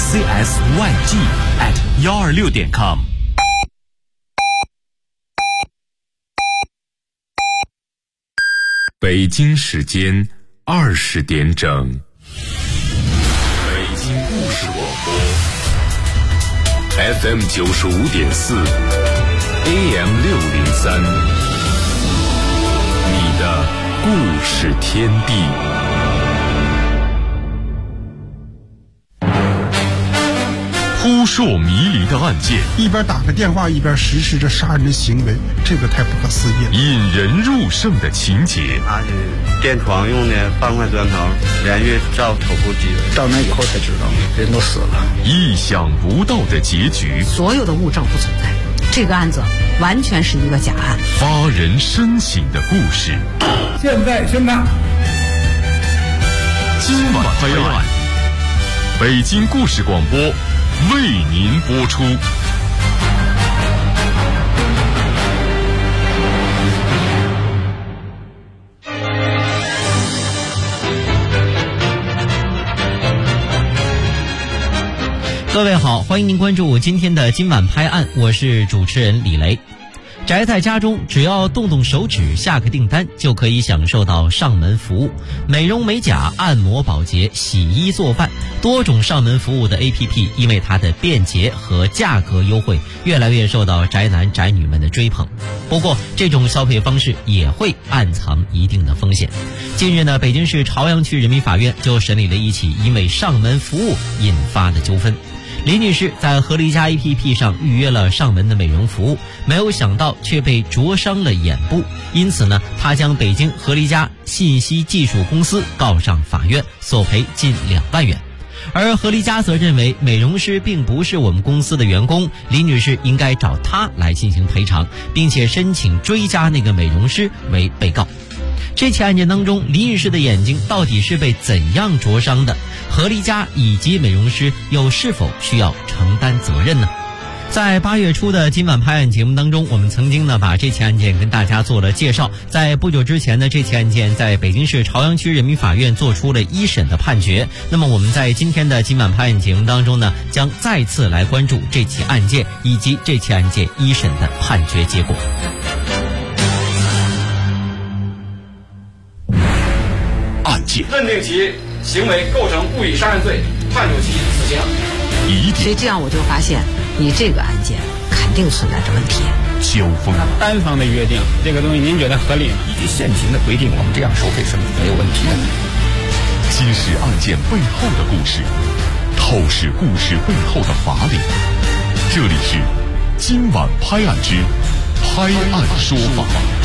CSYG@126.com。 北京时间20点整。北京故事广播 FM 95.4 AM 603，你的故事天地。扑朔迷离的案件， 一边打个电话一边实施着杀人的行为，这个太不可思议了。 引人入胜的情节， 他是电床用的半块砖头连续照头部击， 到那以后才知道人都死了。 意想不到的结局， 所有的物证不存在，这个案子完全是一个假案。 发人深省的故事， 现在宣判。 今晚拍案，北京故事广播为您播出。 各位好，欢迎您关注今天的今晚拍案，我是主持人李雷。宅在家中，只要动动手指下个订单，就可以享受到上门服务，美容美甲、按摩保洁、洗衣做饭，多种上门服务的 APP， 因为它的便捷和价格优惠，越来越受到宅男宅女们的追捧。不过，这种消费方式也会暗藏一定的风险。近日呢，北京市朝阳区人民法院就审理了一起因为上门服务引发的纠纷。李女士在和离家 APP 上预约了上门的美容服务，没有想到却被灼伤了眼部，因此呢，她将北京和离家信息技术公司告上法院，索赔近2万元。而和离家则认为美容师并不是我们公司的员工，李女士应该找她来进行赔偿，并且申请追加那个美容师为被告。这起案件当中，李女士的眼睛到底是被怎样灼伤的？和离家以及美容师又是否需要承担责任呢？在8月初的今晚拍案节目当中，我们曾经呢把这起案件跟大家做了介绍。在不久之前呢，这起案件在北京市朝阳区人民法院做出了1审的判决。那么我们在今天的今晚拍案节目当中呢，将再次来关注这起案件以及这起案件1审的判决结果。 案件认定其行为构成故意杀人罪，判处其死刑。 所以这样我就发现，你这个案件肯定存在着问题。 交锋， 单方的约定，这个东西您觉得合理吗？ 以及现行的规定，我们这样收费是没有问题的。 揭示案件背后的故事，透视故事背后的法理。这里是今晚拍案之拍案说法。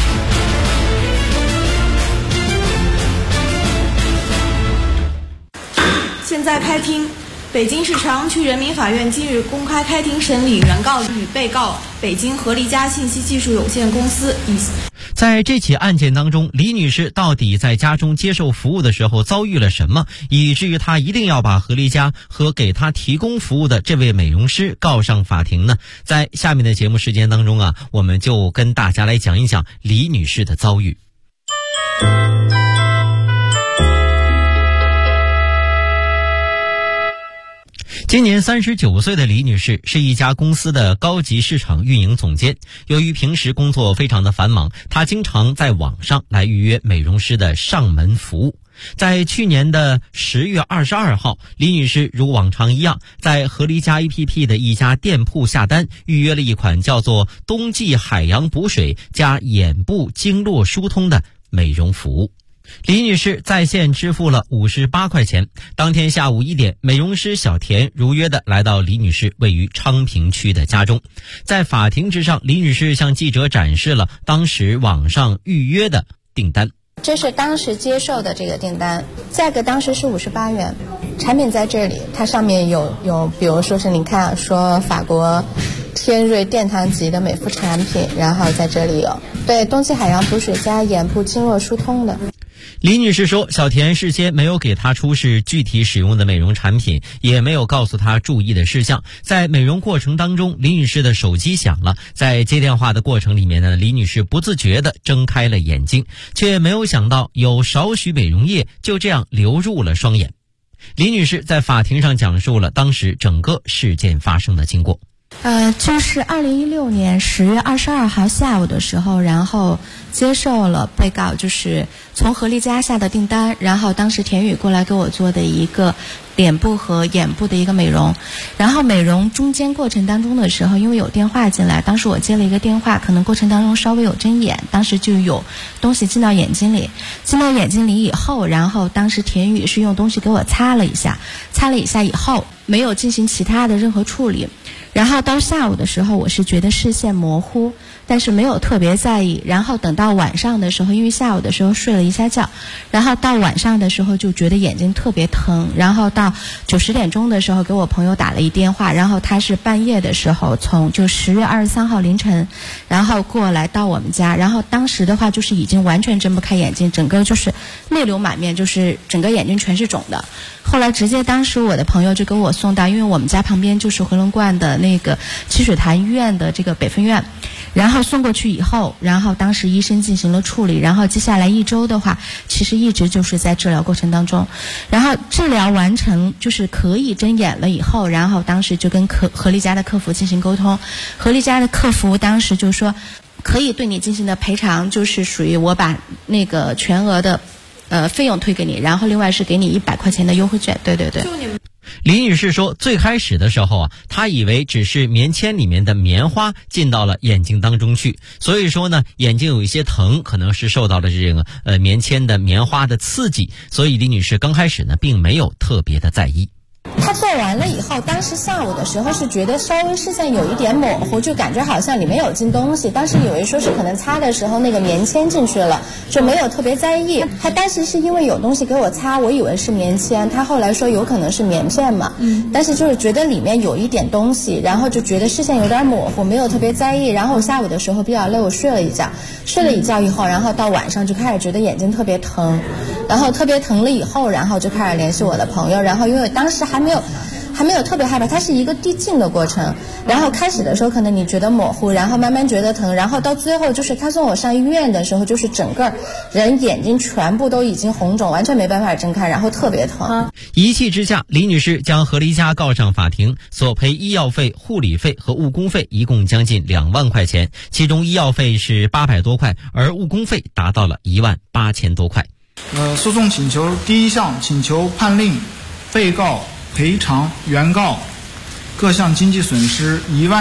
现在开庭。北京市朝阳区人民法院今日公开开庭审理原告与被告北京和离家信息技术有限公司。 在这起案件当中，李女士到底在家中接受服务的时候遭遇了什么，以至于她一定要把和离家和给她提供服务的这位美容师告上法庭呢？在下面的节目时间当中啊，我们就跟大家来讲一讲李女士的遭遇。今年39岁的李女士是一家公司的高级市场运营总监。由于平时工作非常的繁忙，她经常在网上来预约美容师的上门服务。在去年的10月22号，李女士如往常一样，在和离家 APP 的一家店铺下单，预约了一款叫做冬季海洋补水加眼部经络疏通的美容服务。李女士在线支付了58块钱。当天下午1点，美容师小田如约的来到李女士位于昌平区的家中。在法庭之上，李女士向记者展示了当时网上预约的订单。 这是当时接受的这个订单，价格当时是58元，产品在这里，它上面有比如说是你看说法国天瑞殿堂级的美肤产品，然后在这里有对冬季海洋补水加眼部经络疏通的。 李女士说，小田事先没有给她出示具体使用的美容产品，也没有告诉她注意的事项。在美容过程当中，李女士的手机响了，在接电话的过程里面呢，李女士不自觉地睁开了眼睛，却没有想到有少许美容液就这样流入了双眼。 李女士在法庭上讲述了当时整个事件发生的经过。 就是2016年10月22号下午的时候，然后接受了被告就是从何丽家下的订单，然后当时田宇过来给我做的一个脸部和眼部的一个美容，然后美容中间过程当中的时候，因为有电话进来，当时我接了一个电话，可能过程当中稍微有睁眼，当时就有东西进到眼睛里以后，然后当时田宇是用东西给我擦了一下以后，没有进行其他的任何处理。然后到下午的时候，我是觉得视线模糊，但是没有特别在意。然后等到晚上的时候，因为下午的时候睡了一下觉，然后到晚上的时候就觉得眼睛特别疼。然后到9、10点钟的时候，给我朋友打了一电话，然后他是半夜的时候从10月23号凌晨，然后过来到我们家。然后当时的话就是已经完全睁不开眼睛，整个就是泪流满面，就是整个眼睛全是肿的。后来直接当时我的朋友就给我送到，因为我们家旁边就是回龙观的那个积水潭医院的这个北分院，然后送过去以后，然后当时医生进行了处理，然后接下来1周的话，其实一直就是在治疗过程当中。然后治疗完成就是可以睁眼了以后，然后当时就跟何丽家的客服进行沟通，何丽家的客服当时就说可以对你进行的赔偿，就是属于我把那个全额的费用退给你，然后另外是给你100块钱的优惠券。对。 李女士说，最开始的时候她以为只是棉签里面的棉花进到了眼睛当中去，所以说呢，眼睛有一些疼，可能是受到了这个棉签的棉花的刺激，所以李女士刚开始呢，并没有特别的在意。 他做完了以后，当时下午的时候是觉得稍微视线有一点模糊，就感觉好像里面有进东西，当时以为说是可能擦的时候那个棉签进去了，就没有特别在意。他当时是因为有东西给我擦，我以为是棉签，他后来说有可能是棉片嘛，但是就是觉得里面有一点东西，然后就觉得视线有点模糊，没有特别在意。然后我下午的时候比较累，我睡了一觉以后，然后到晚上就开始觉得眼睛特别疼，然后特别疼了以后，然后就开始联系我的朋友，然后因为当时还没有特别害怕，它是一个递进的过程。然后开始的时候可能你觉得模糊，然后慢慢觉得疼，然后到最后就是他送我上医院的时候，就是整个人眼睛全部都已经红肿，完全没办法睁开，然后特别疼。 一气之下，李女士将何丽家告上法庭，索赔医药费、护理费和误工费一共将近2万块钱，其中医药费是800多块，而误工费达到了18000多块。 诉讼请求第一项请求判令被告赔偿原告各项经济损失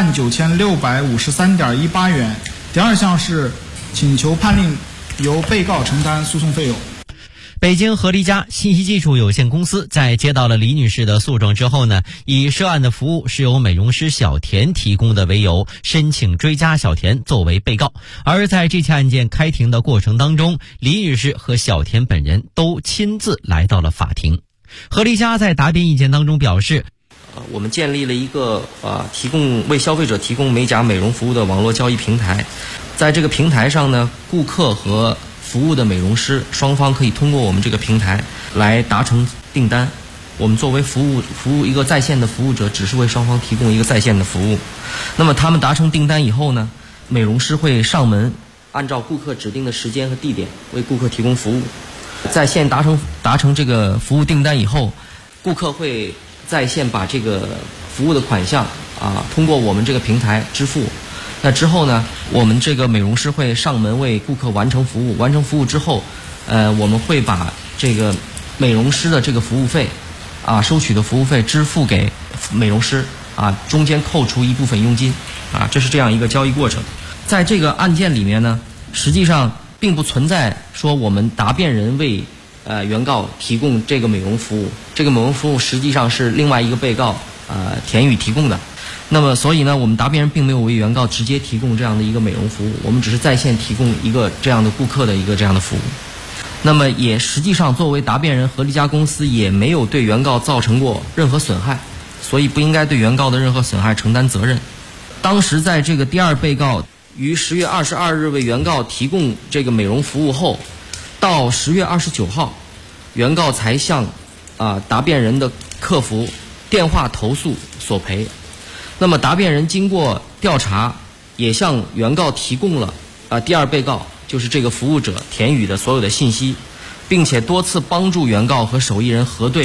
19653.18元。第二项是请求判令由被告承担诉讼费用。 北京何丽家信息技术有限公司在接到了李女士的诉状之后呢，以涉案的服务是由美容师小田提供的为由，申请追加小田作为被告。而在这起案件开庭的过程当中，李女士和小田本人都亲自来到了法庭。何丽家在答辩意见当中表示， 我们建立了一个为消费者提供美甲美容服务的网络交易平台，在这个平台上呢，顾客和服务的美容师双方可以通过我们这个平台来达成订单。我们作为服务一个在线的服务者，只是为双方提供一个在线的服务。那么他们达成订单以后呢，美容师会上门，按照顾客指定的时间和地点为顾客提供服务。在线达成这个服务订单以后，顾客会在线把这个服务的款项通过我们这个平台支付。那之后呢，我们这个美容师会上门为顾客完成服务。完成服务之后，我们会把这个美容师的这个服务费收取的服务费支付给美容师中间扣除一部分佣金这是这样一个交易过程。在这个案件里面呢，实际上并不存在说我们答辩人为原告提供这个美容服务，这个美容服务实际上是另外一个被告田宇提供的。那么所以呢，我们答辩人并没有为原告直接提供这样的一个美容服务，我们只是在线提供一个这样的顾客的一个这样的服务。那么也实际上作为答辩人，何丽家公司也没有对原告造成过任何损害，所以不应该对原告的任何损害承担责任。当时在这个第二被告于10月22日为原告提供这个美容服务后，到10月29号，原告才向答辩人的客服电话投诉索赔。那么答辩人经过调查，也向原告提供了第二被告就是这个服务者田宇的所有的信息，并且多次帮助原告和手艺人核对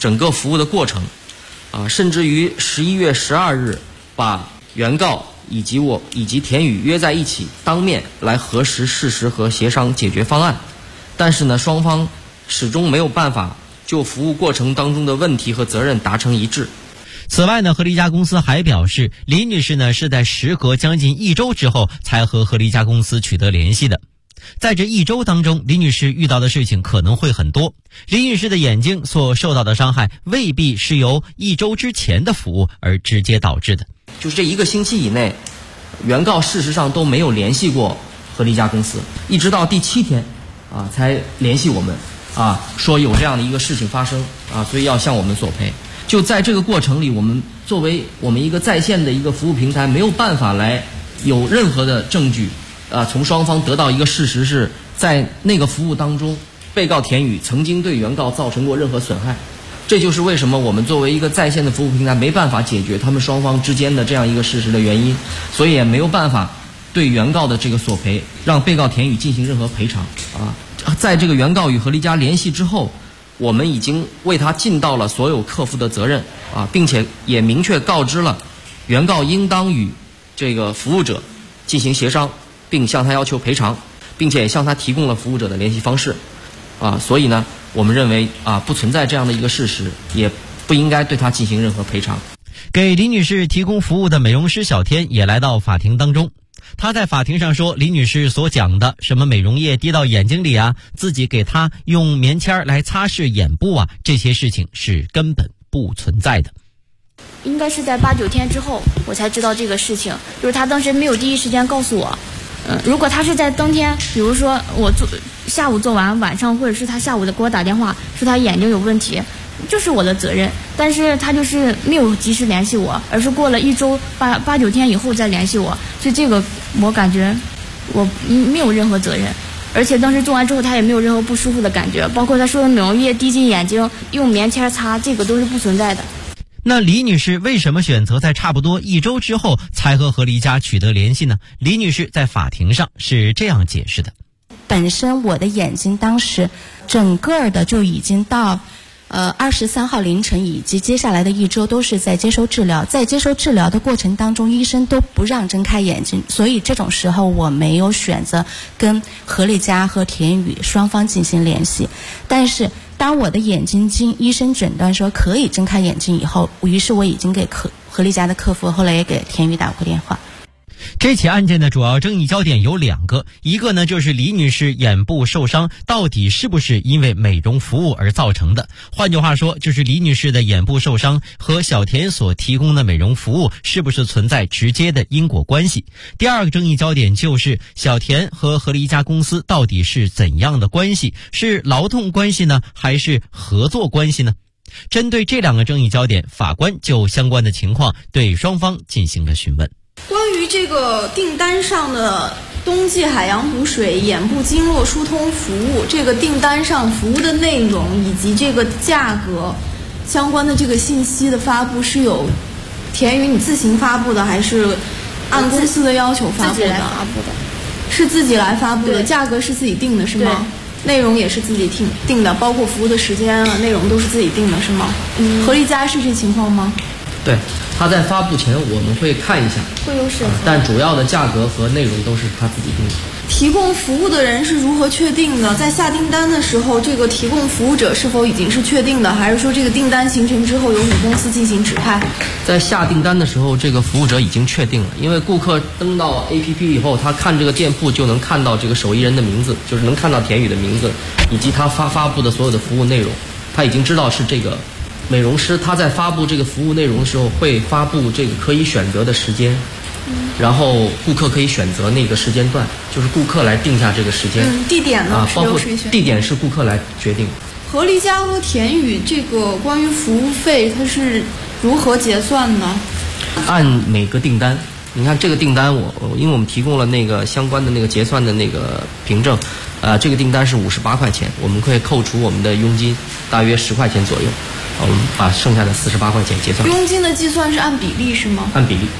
整个服务的过程，甚至于11月12日把原告以及田宇约在一起，当面来核实事实和协商解决方案。但是呢，双方始终没有办法就服务过程当中的问题和责任达成一致。 此外呢，合力家公司还表示，李女士呢是在时隔将近1周之后才和合力家公司取得联系的。在这1周当中，李女士遇到的事情可能会很多。李女士的眼睛所受到的伤害未必是由1周之前的服务而直接导致的。 就是这1个星期以内，原告事实上都没有联系过合力家公司，一直到第7天才联系我们说有这样的一个事情发生所以要向我们索赔。就在这个过程里，我们作为我们一个在线的一个服务平台，没有办法来有任何的证据从双方得到一个事实是在那个服务当中，被告田宇曾经对原告造成过任何损害。这就是为什么我们作为一个在线的服务平台没办法解决他们双方之间的这样一个事实的原因，所以也没有办法对原告的这个索赔让被告田宇进行任何赔偿在这个原告与合力家联系之后，我们已经为他尽到了所有客服的责任并且也明确告知了原告应当与这个服务者进行协商，并向他要求赔偿，并且也向他提供了服务者的联系方式所以呢，我们认为不存在这样的一个事实，也不应该对他进行任何赔偿。 给李女士提供服务的美容师小天也来到法庭当中。他在法庭上说，李女士所讲的什么美容液滴到眼睛里自己给她用棉签来擦拭眼部这些事情是根本不存在的。 应该是在8、9天之后我才知道这个事情，就是他当时没有第一时间告诉我。如果他是在当天，比如说我下午做完，晚上或者是他下午给我打电话说他眼睛有问题，就是我的责任。但是他就是没有及时联系我，而是过了1周8、9天以后再联系我，所以这个我感觉我没有任何责任。而且当时做完之后他也没有任何不舒服的感觉，包括他说的美容液滴进眼睛用棉签擦，这个都是不存在的。 那李女士为什么选择在差不多1周之后才和合力家取得联系呢？李女士在法庭上是这样解释的： 本身我的眼睛当时整个的就已经到23号凌晨以及接下来的1周都是在接受治疗，在接受治疗的过程当中，医生都不让睁开眼睛，所以这种时候我没有选择跟合力家和田宇双方进行联系。但是当我的眼睛经医生诊断说可以睁开眼睛以后，于是我已经给合力家的客服，后来也给田宇打过电话。 这起案件的主要争议焦点有2个，一个呢就是李女士眼部受伤到底是不是因为美容服务而造成的，换句话说就是李女士的眼部受伤和小田所提供的美容服务是不是存在直接的因果关系。第2个争议焦点就是小田和合力家公司到底是怎样的关系，是劳动关系呢还是合作关系呢？针对这2个争议焦点，法官就相关的情况对双方进行了询问。 关于这个订单上的冬季海洋补水眼部经络疏通服务，这个订单上服务的内容以及这个价格相关的这个信息的发布，是有田宇你自行发布的，还是按公司的要求发布的？自己来发布的。是自己来发布的，价格是自己定的是吗？内容也是自己定的，包括服务的时间内容都是自己定的是吗？合力家是这情况吗？ 对，他在发布前我们会看一下， 会有审核， 但主要的价格和内容都是他自己定的。 提供服务的人是如何确定的？在下订单的时候，这个提供服务者是否已经是确定的，还是说这个订单形成之后由母公司进行指派？ 在下订单的时候，这个服务者已经确定了，因为顾客登到 APP 以后，他看这个店铺就能看到这个手艺人的名字，就是能看到田宇的名字以及他发布的所有的服务内容，他已经知道是这个美容师。他在发布这个服务内容的时候会发布这个可以选择的时间，然后顾客可以选择那个时间段，就是顾客来定下这个时间。 地点呢？ 包括地点是顾客来决定。 合力家和田宇这个关于服务费它是如何结算呢？ 按每个订单，你看这个订单因为我们提供了那个相关的那个结算的那个凭证，这个订单是58块钱，我们可以扣除我们的佣金大约10块钱左右，我们把剩下的48块钱结算。 佣金的计算是按比例是吗？ 按比例。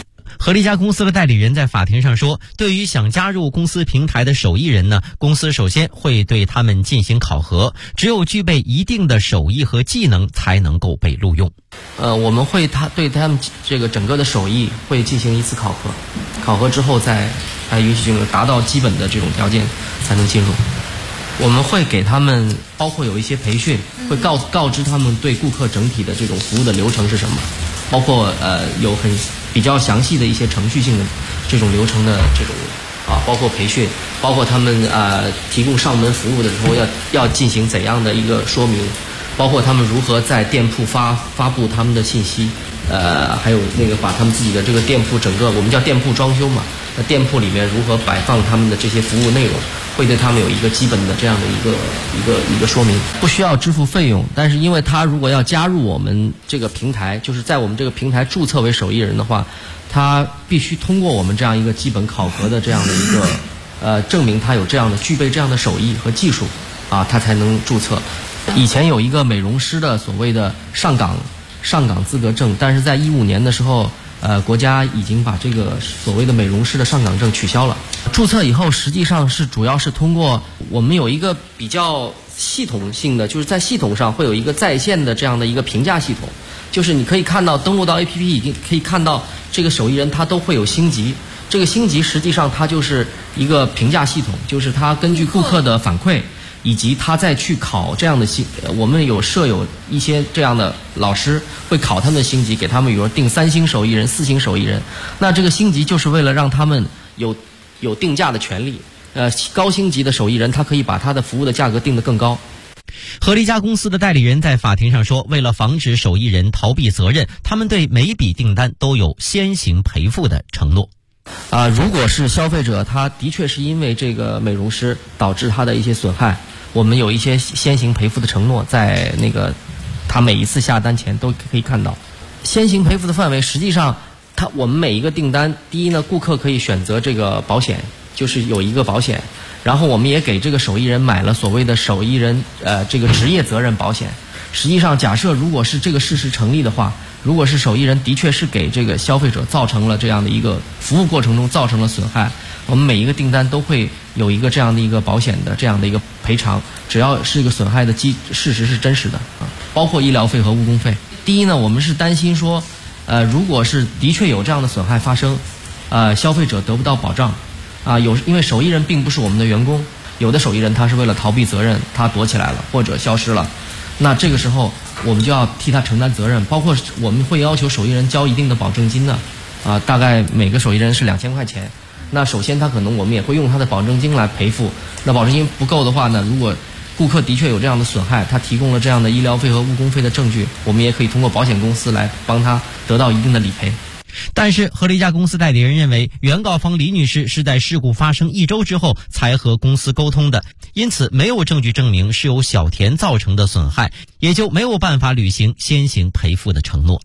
合力家公司的代理人在法庭上说，对于想加入公司平台的手艺人呢，公司首先会对他们进行考核，只有具备一定的手艺和技能才能够被录用。 我们会对他们这个整个的手艺会进行一次考核，考核之后再允许进入，达到基本的这种条件才能进入。我们会给他们包括有一些培训，会告知他们对顾客整体的这种服务的流程是什么，包括有比较详细的一些程序性的这种流程的这种包括培训，包括他们提供上门服务的时候要进行怎样的一个说明，包括他们如何在店铺发布他们的信息，还有那个把他们自己的这个店铺整个我们叫店铺装修嘛，那店铺里面如何摆放他们的这些服务内容，会对他们有一个基本的这样的一个说明。不需要支付费用，但是因为他如果要加入我们这个平台，就是在我们这个平台注册为手艺人的话，他必须通过我们这样一个基本考核的这样的一个证明他有这样的具备这样的手艺和技术他才能注册。以前有一个美容师的所谓的上岗资格证，但是在2015年的时候国家已经把这个所谓的美容师的上岗证取消了。注册以后实际上是主要是通过我们有一个比较系统性的，就是在系统上会有一个在线的这样的一个评价系统，就是你可以看到登录到 APP 已经可以看到这个手艺人他都会有星级，这个星级实际上它就是一个评价系统，就是它根据顾客的反馈以及他再去考这样的我们设有一些这样的老师会考他们的星级，给他们比如说定3星手艺人、4星手艺人。那这个星级就是为了让他们有定价的权利。高星级的手艺人他可以把他的服务的价格定得更高。 合力家公司的代理人在法庭上说，为了防止手艺人逃避责任，他们对每笔订单都有先行赔付的承诺。 如果是消费者他的确是因为这个美容师导致他的一些损害，我们有一些先行赔付的承诺，在那个他每一次下单前都可以看到。先行赔付的范围实际上我们每一个订单，第一呢，顾客可以选择这个保险，就是有一个保险，然后我们也给这个手艺人买了所谓的手艺人这个职业责任保险。实际上假设如果是这个事实成立的话，如果是手艺人的确是给这个消费者造成了这样的一个服务过程中造成了损害，我们每一个订单都会有一个这样的一个保险的这样的一个赔偿，只要是一个损害的事实是真实的包括医疗费和误工费。第一呢，我们是担心说如果是的确有这样的损害发生，消费者得不到保障因为手艺人并不是我们的员工，有的手艺人他是为了逃避责任，他躲起来了或者消失了，那这个时候我们就要替他承担责任，包括我们会要求手艺人交一定的保证金的大概每个手艺人是2000块钱。那首先他可能我们也会用他的保证金来赔付，那保证金不够的话呢，如果顾客的确有这样的损害，他提供了这样的医疗费和误工费的证据，我们也可以通过保险公司来帮他得到一定的理赔。 但是合力家公司代理人认为，原告方李女士是在事故发生1周之后才和公司沟通的，因此没有证据证明是由小田造成的损害，也就没有办法履行先行赔付的承诺。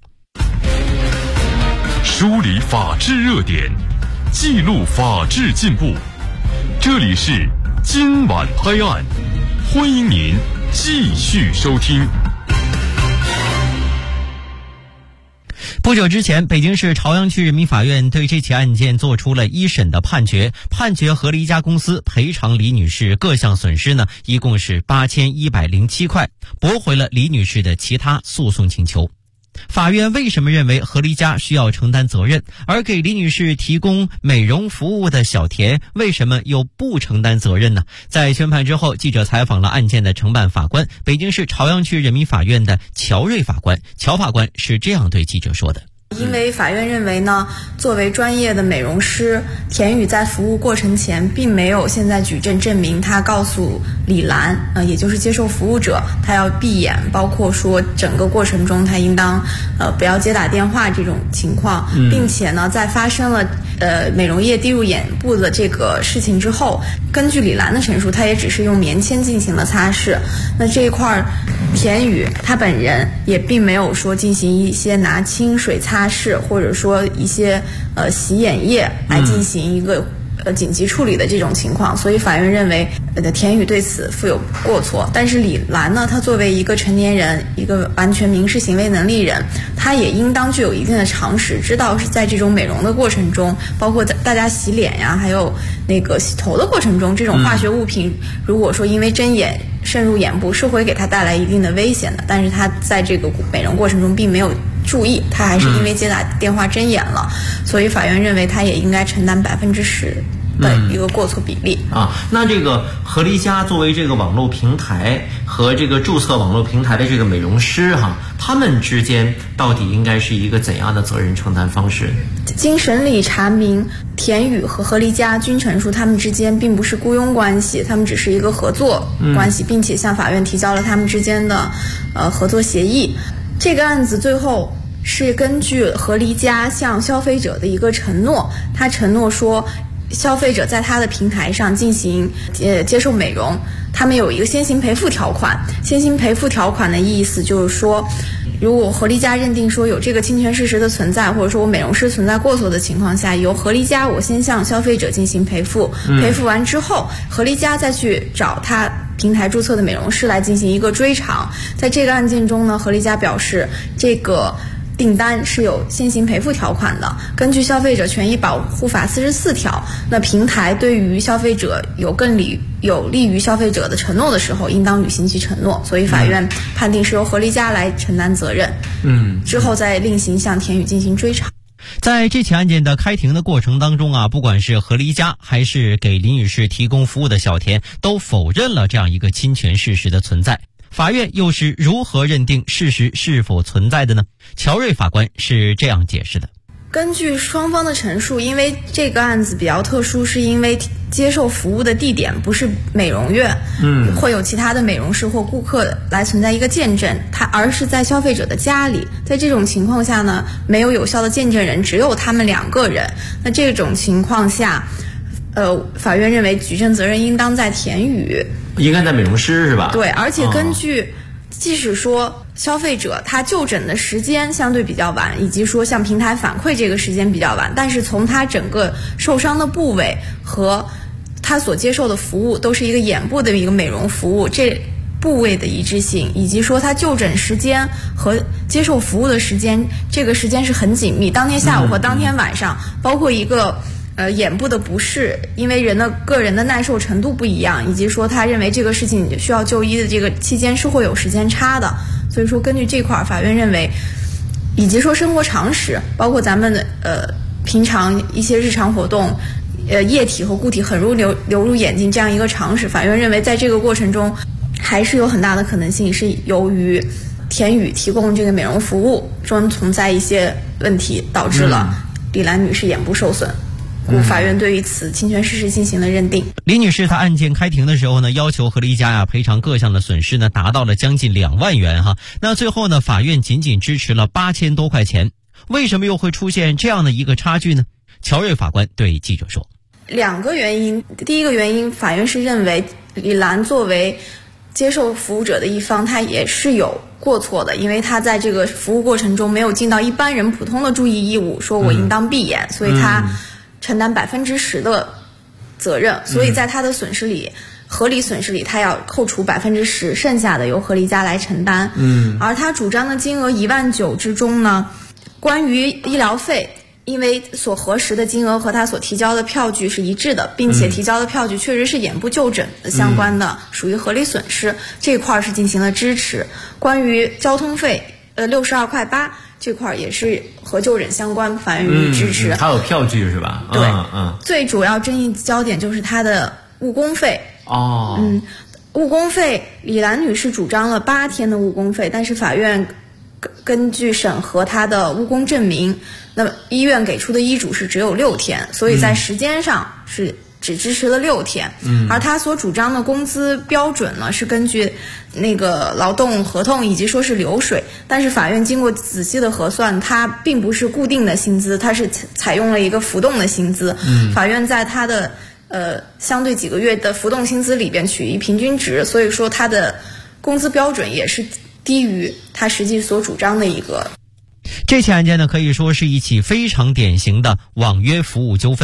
梳理法治热点，记录法治进步，这里是今晚拍案，欢迎您继续收听。 不久之前，北京市朝阳区人民法院对这起案件作出了1审的判决，判决合力家公司赔偿李女士各项损失呢，一共是8107块，驳回了李女士的其他诉讼请求。法院为什么认为合力家需要承担责任，而给李女士提供美容服务的小田为什么又不承担责任呢？在宣判之后，记者采访了案件的承办法官，北京市朝阳区人民法院的乔瑞法官。乔法官是这样对记者说的。 因为法院认为呢，作为专业的美容师，田宇在服务过程前并没有现在举证证明他告诉李兰也就是接受服务者他要闭眼，包括说整个过程中他应当不要接打电话这种情况，并且呢在发生了美容液滴入眼部的这个事情之后，根据李兰的陈述，他也只是用棉签进行了擦拭。那这一块田宇他本人也并没有说进行一些拿清水擦拭，或者说一些洗眼液来进行一个紧急处理的这种情况，所以法院认为田宇对此负有过错。但是李兰呢，她作为一个成年人，一个完全民事行为能力人，她也应当具有一定的常识，知道是在这种美容的过程中，包括大家洗脸呀，还有那个洗头的过程中，这种化学物品如果说因为针眼渗入眼部，是会给他带来一定的危险的。但是他在这个美容过程中并没有注意，他还是因为接打电话针眼了，所以法院认为他也应该承担10%的一个过错比例。 那这个合离家作为这个网络平台和这个注册网络平台的这个美容师他们之间到底应该是一个怎样的责任承担方式？ 经审理查明，田宇和合离家均陈述他们之间并不是雇佣关系，他们只是一个合作关系，并且向法院提交了他们之间的合作协议。这个案子最后是根据合离家向消费者的一个承诺，他承诺说消费者在他的平台上进行接受美容，他们有一个先行赔付条款。先行赔付条款的意思就是说，如果合离家认定说有这个侵权事实的存在，或者说我美容师存在过错的情况下，由合离家我先向消费者进行赔付，赔付完之后，合离家再去找他平台注册的美容师来进行一个追偿。在这个案件中呢，合离家表示这个订单是有先行赔付条款的。根据消费者权益保护法44条，那平台对于消费者有利于消费者的承诺的时候，应当履行其承诺。所以法院判定是由合离家来承担责任。之后再另行向田宇进行追偿。 在这起案件的开庭的过程当中不管是合离家还是给李女士提供服务的小田，都否认了这样一个侵权事实的存在。法院又是如何认定事实是否存在的呢？乔瑞法官是这样解释的： 根据双方的陈述，因为这个案子比较特殊，是因为接受服务的地点不是美容院，会有其他的美容师或顾客来存在一个见证，而是在消费者的家里。在这种情况下呢，没有有效的见证人，只有他们2个人。那这种情况下，法院认为举证责任应当在田宇， 应该在美容师是吧？ 对，而且根据即使说消费者他就诊的时间相对比较晚，以及说向平台反馈这个时间比较晚，但是从他整个受伤的部位和他所接受的服务都是一个眼部的一个美容服务，这部位的一致性，以及说他就诊时间和接受服务的时间，这个时间是很紧密，当天下午和当天晚上，包括一个眼部的不适，因为个人的耐受程度不一样，以及说他认为这个事情需要就医的这个期间是会有时间差的。所以说根据这块，法院认为，以及说生活常识，包括咱们的平常一些日常活动，液体和固体很容易流入眼睛这样一个常识，法院认为在这个过程中还是有很大的可能性是由于田宇提供这个美容服务中存在一些问题，导致了李兰女士眼部受损。故法院对于此侵权事实进行了认定。 李女士她案件开庭的时候呢，要求合离家赔偿各项的损失呢，达到了将近2万元那最后呢，法院仅仅支持了8000多块钱。为什么又会出现这样的一个差距呢？乔瑞法官对记者说 ：2个原因。第一个原因，法院是认为李兰作为接受服务者的一方，他也是有过错的，因为他在这个服务过程中没有尽到一般人普通的注意义务，说我应当闭眼，所以他承担10%的责任，所以在他的损失里，合理损失里，他要扣除10%，剩下的由合离家来承担。而他主张的金额19000之中呢，关于医疗费，因为所核实的金额和他所提交的票据是一致的，并且提交的票据确实是眼部就诊的相关的，属于合理损失，这块是进行了支持。关于交通费，62.8块，这块也是和就诊相关，法院予以支持。 还有票据是吧？ 对，最主要争议焦点就是他的误工费。误工费，李兰女士主张了8天的误工费，但是法院根据审核她的误工证明，那么医院给出的医嘱是只有6天，所以在时间上是只支持了6天。而他所主张的工资标准呢，是根据那个劳动合同以及说是流水，但是法院经过仔细的核算，它并不是固定的薪资，它是采用了一个浮动的薪资。法院在它的相对几个月的浮动薪资里边取一平均值，所以说它的工资标准也是低于他实际所主张的一个。 这起案件呢，可以说是一起非常典型的网约服务纠纷。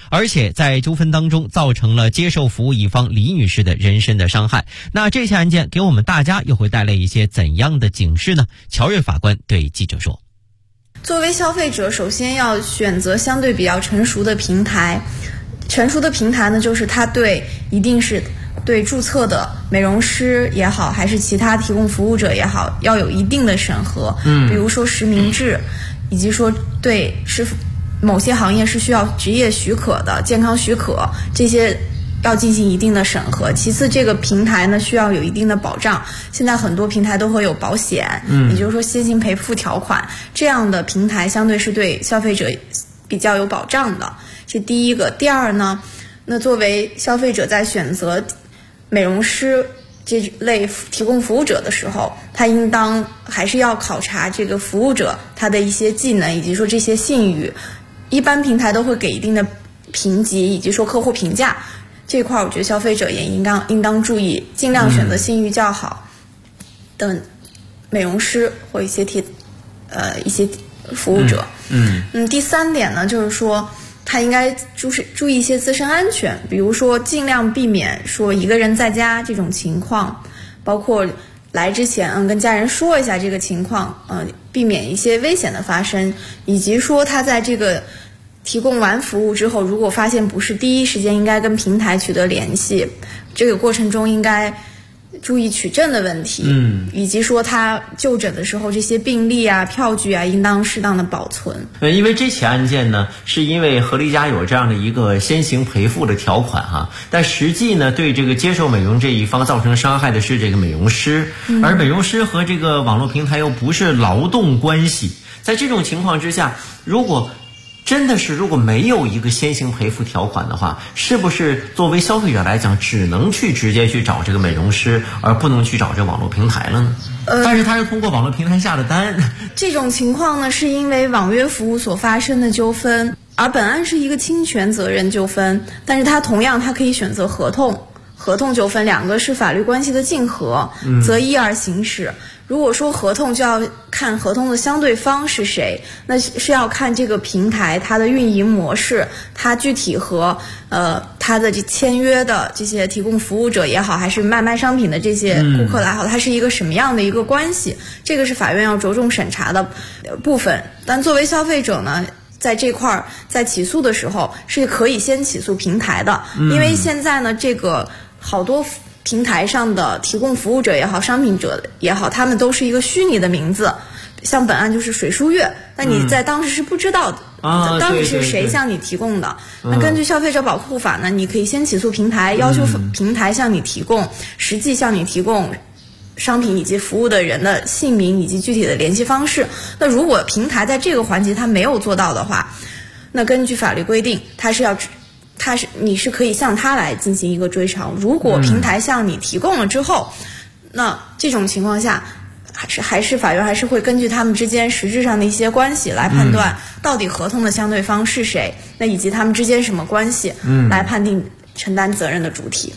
而且在纠纷当中造成了接受服务一方李女士的人身的伤害。那这起案件给我们大家又会带来一些怎样的警示呢？乔瑞法官对记者说， 作为消费者，首先要选择相对比较成熟的平台。成熟的平台呢，就是它一定是对注册的美容师也好，还是其他提供服务者也好，要有一定的审核。比如说实名制，以及说是某些行业是需要职业许可的、健康许可，这些要进行一定的审核。其次，这个平台呢需要有一定的保障。现在很多平台都会有保险，也就是说先行赔付条款，这样的平台相对是对消费者比较有保障的。这第一个。第二呢，那作为消费者在选择美容师这类提供服务者的时候，他应当还是要考察这个服务者他的一些技能，以及说这些信誉。一般平台都会给一定的评级，以及说客户评价这块，我觉得消费者也应当注意，尽量选择信誉较好的美容师或一些服务者。第三点呢，就是说他应该注意一些自身安全，比如说尽量避免说一个人在家这种情况，包括来之前跟家人说一下这个情况，避免一些危险的发生，以及说他在这个提供完服务之后，如果发现不是第一时间应该跟平台取得联系，这个过程中应该注意取证的问题，以及说他就诊的时候这些病历啊、票据啊，应当适当的保存。 因为这起案件呢，是因为合力家有这样的一个先行赔付的条款哈，但实际呢，对这个接受美容这一方造成伤害的是这个美容师，而美容师和这个网络平台又不是劳动关系，在这种情况之下，如果没有一个先行赔付条款的话，是不是作为消费者来讲，只能直接去找这个美容师，而不能去找这网络平台了呢？但是他是通过网络平台下的单。 这种情况呢，是因为网约服务所发生的纠纷，而本案是一个侵权责任纠纷，但是他同样可以选择合同纠纷，两个是法律关系的竞合，择一而行使。如果说合同，就要看合同的相对方是谁，那是要看这个平台它的运营模式，它具体和它的签约的这些提供服务者也好，还是卖商品的这些顾客来好，它是一个什么样的一个关系，这个是法院要着重审查的部分。但作为消费者呢，在这块在起诉的时候是可以先起诉平台的，因为现在呢，这个好多平台上的提供服务者也好，商品者也好，他们都是一个虚拟的名字，像本案就是水书月，那你在当时是不知道的，当时是谁向你提供的。那根据消费者保护法呢，你可以先起诉平台，要求平台向你提供实际向你提供商品以及服务的人的姓名以及具体的联系方式。那如果平台在这个环节他没有做到的话，那根据法律规定，你是可以向他来进行一个追偿。如果平台向你提供了之后，那这种情况下，还是法院还是会根据他们之间实质上的一些关系来判断到底合同的相对方是谁，那以及他们之间什么关系，来判定承担责任的主体。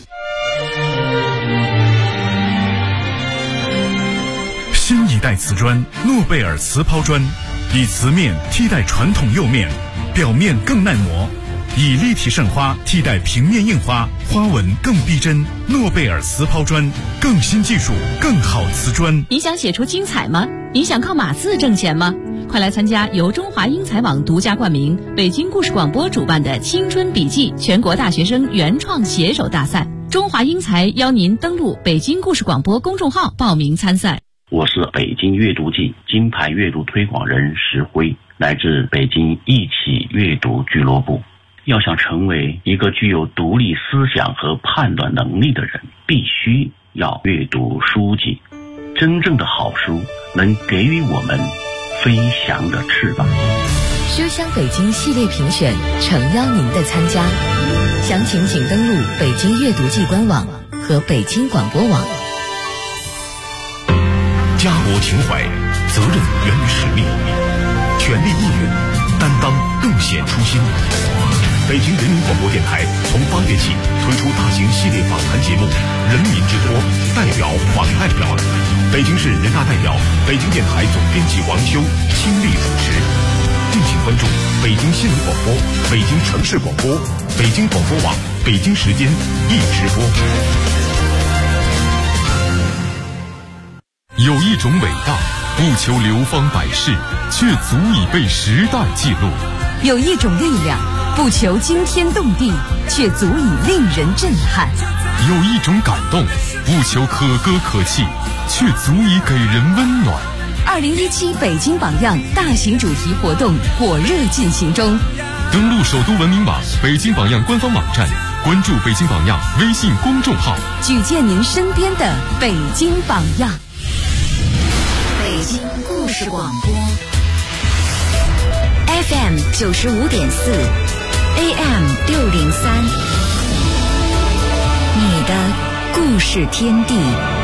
新一代瓷砖诺贝尔瓷抛砖，以瓷面替代传统釉面，表面更耐磨，以立体渗花替代平面印花，花纹更逼真。诺贝尔瓷抛砖，更新技术，更好瓷砖。 你想写出精彩吗？你想靠码字挣钱吗？快来参加由中华英才网独家冠名、北京故事广播主办的青春笔记全国大学生原创写手大赛。中华英才邀您登录北京故事广播公众号报名参赛。 我是北京阅读季金牌阅读推广人石辉，来自北京一起阅读俱乐部。要想成为一个具有独立思想和判断能力的人，必须要阅读书籍。真正的好书能给予我们飞翔的翅膀。 书香北京系列评选诚邀您的参加，详情请登录北京阅读季官网和北京广播网。 家国情怀，责任源于实力，全力应援，担当更显初心。北京人民广播电台从8月起推出大型系列访谈节目《人民之托》，代表访代表，北京市人大代表、北京电台总编辑王修倾力主持。敬请关注北北京新闻广播、北京城市广播、北京广播网、北京时间一直播。有一种伟大，不求流芳百世，却足以被时代记录； 有一种力量，不求惊天动地，却足以令人震撼； 有一种感动，不求可歌可泣，却足以给人温暖。 2017北京榜样大型主题活动火热进行中， 登录首都文明网、北京榜样官方网站，关注北京榜样微信公众号， 举荐您身边的北京榜样。 北京故事广播 FM 95.4 AM 603，你的故事天地。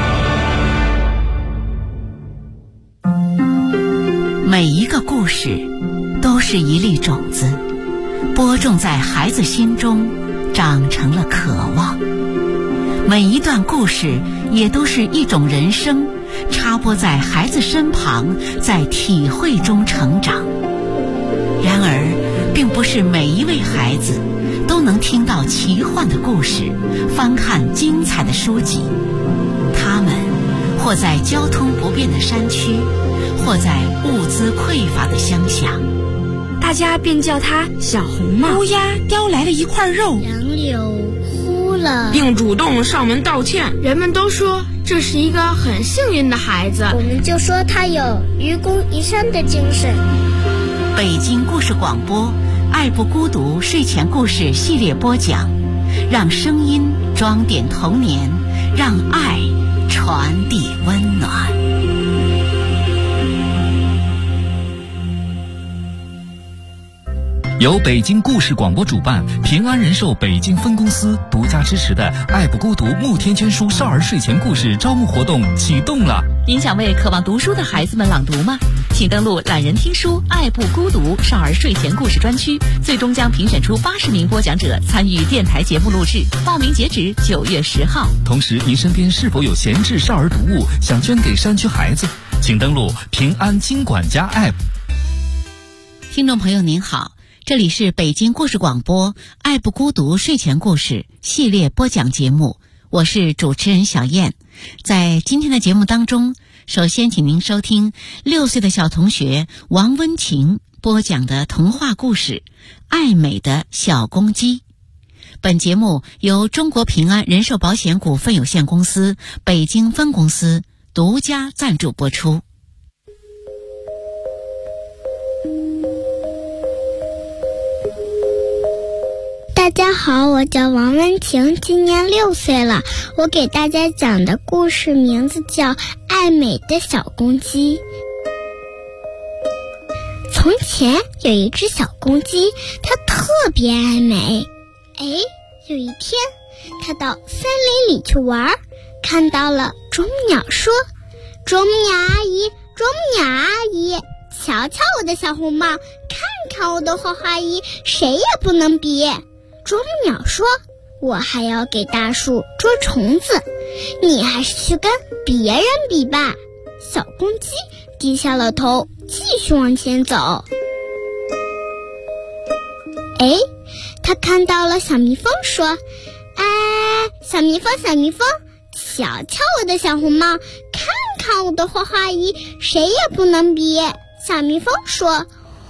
每一个故事都是一粒种子，播种在孩子心中，长成了渴望。每一段故事也都是一种人生，插播在孩子身旁，在体会中成长。然而，并不是每一位孩子都能听到奇幻的故事，翻看精彩的书籍。他们或在交通不便的山区，或在物资匮乏的乡下， 大家便叫他小红帽。 乌鸦叼来了一块肉， 杨柳哭了， 并主动上门道歉。 人们都说这是一个很幸运的孩子， 我们就说他有愚公移山的精神。 北京故事广播爱不孤独睡前故事系列播讲，让声音装点童年，让爱传递温暖。 由北京故事广播主办，平安人寿北京分公司独家支持的爱不孤独慕天捐书少儿睡前故事招募活动启动了。 您想为渴望读书的孩子们朗读吗？请登录懒人听书爱不孤独少儿睡前故事专区，最终将评选出80名播讲者参与电台节目录制，报名截止9月10号。 同时，您身边是否有闲置少儿读物想捐给山区孩子？请登录平安金管家 App。 听众朋友您好，这里是北京故事广播爱不孤独睡前故事系列播讲节目，我是主持人小燕。在今天的节目当中，首先请您收听6岁的小同学王温情播讲的童话故事《爱美的小公鸡》。本节目由中国平安人寿保险股份有限公司北京分公司独家赞助播出。 大家好，我叫王温情，今年6岁了。我给大家讲的故事名字叫《爱美的小公鸡》。从前有一只小公鸡，它特别爱美。有一天，它到森林里去玩，看到了啄木鸟，说：“啄木鸟阿姨，啄木鸟阿姨，瞧瞧我的小红帽，看看我的花花衣，谁也不能比。”啄木鸟说：“我还要给大树捉虫子，你还是去跟别人比吧。”小公鸡低下了头，继续往前走。他看到了小蜜蜂，说：“哎，小蜜蜂，小蜜蜂，瞧瞧我的小红帽，看看我的花花衣，谁也不能比。”小蜜蜂说：“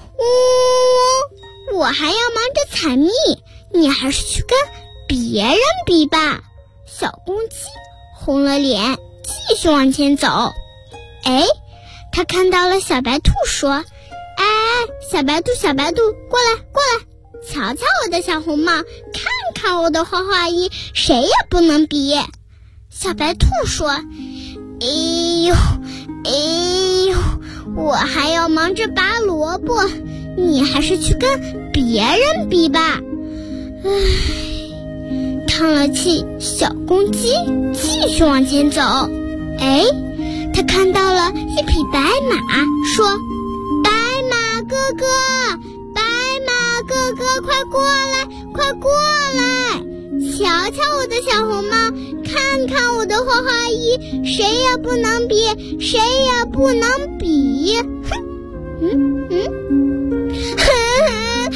我还要忙着采蜜，你还是去跟别人比吧。”小公鸡红了脸，继续往前走。他看到了小白兔，说：“哎，小白兔，小白兔，过来，过来，瞧瞧我的小红帽，看看我的花花衣，谁也不能比。”小白兔说：“哎呦，我还要忙着拔萝卜，你还是去跟别人比吧。”叹了气，小公鸡继续往前走。他看到了一匹白马，说：“白马哥哥，白马哥哥，快过来，快过来，瞧瞧我的小红帽，看看我的花花衣，谁也不能比，谁也不能比。”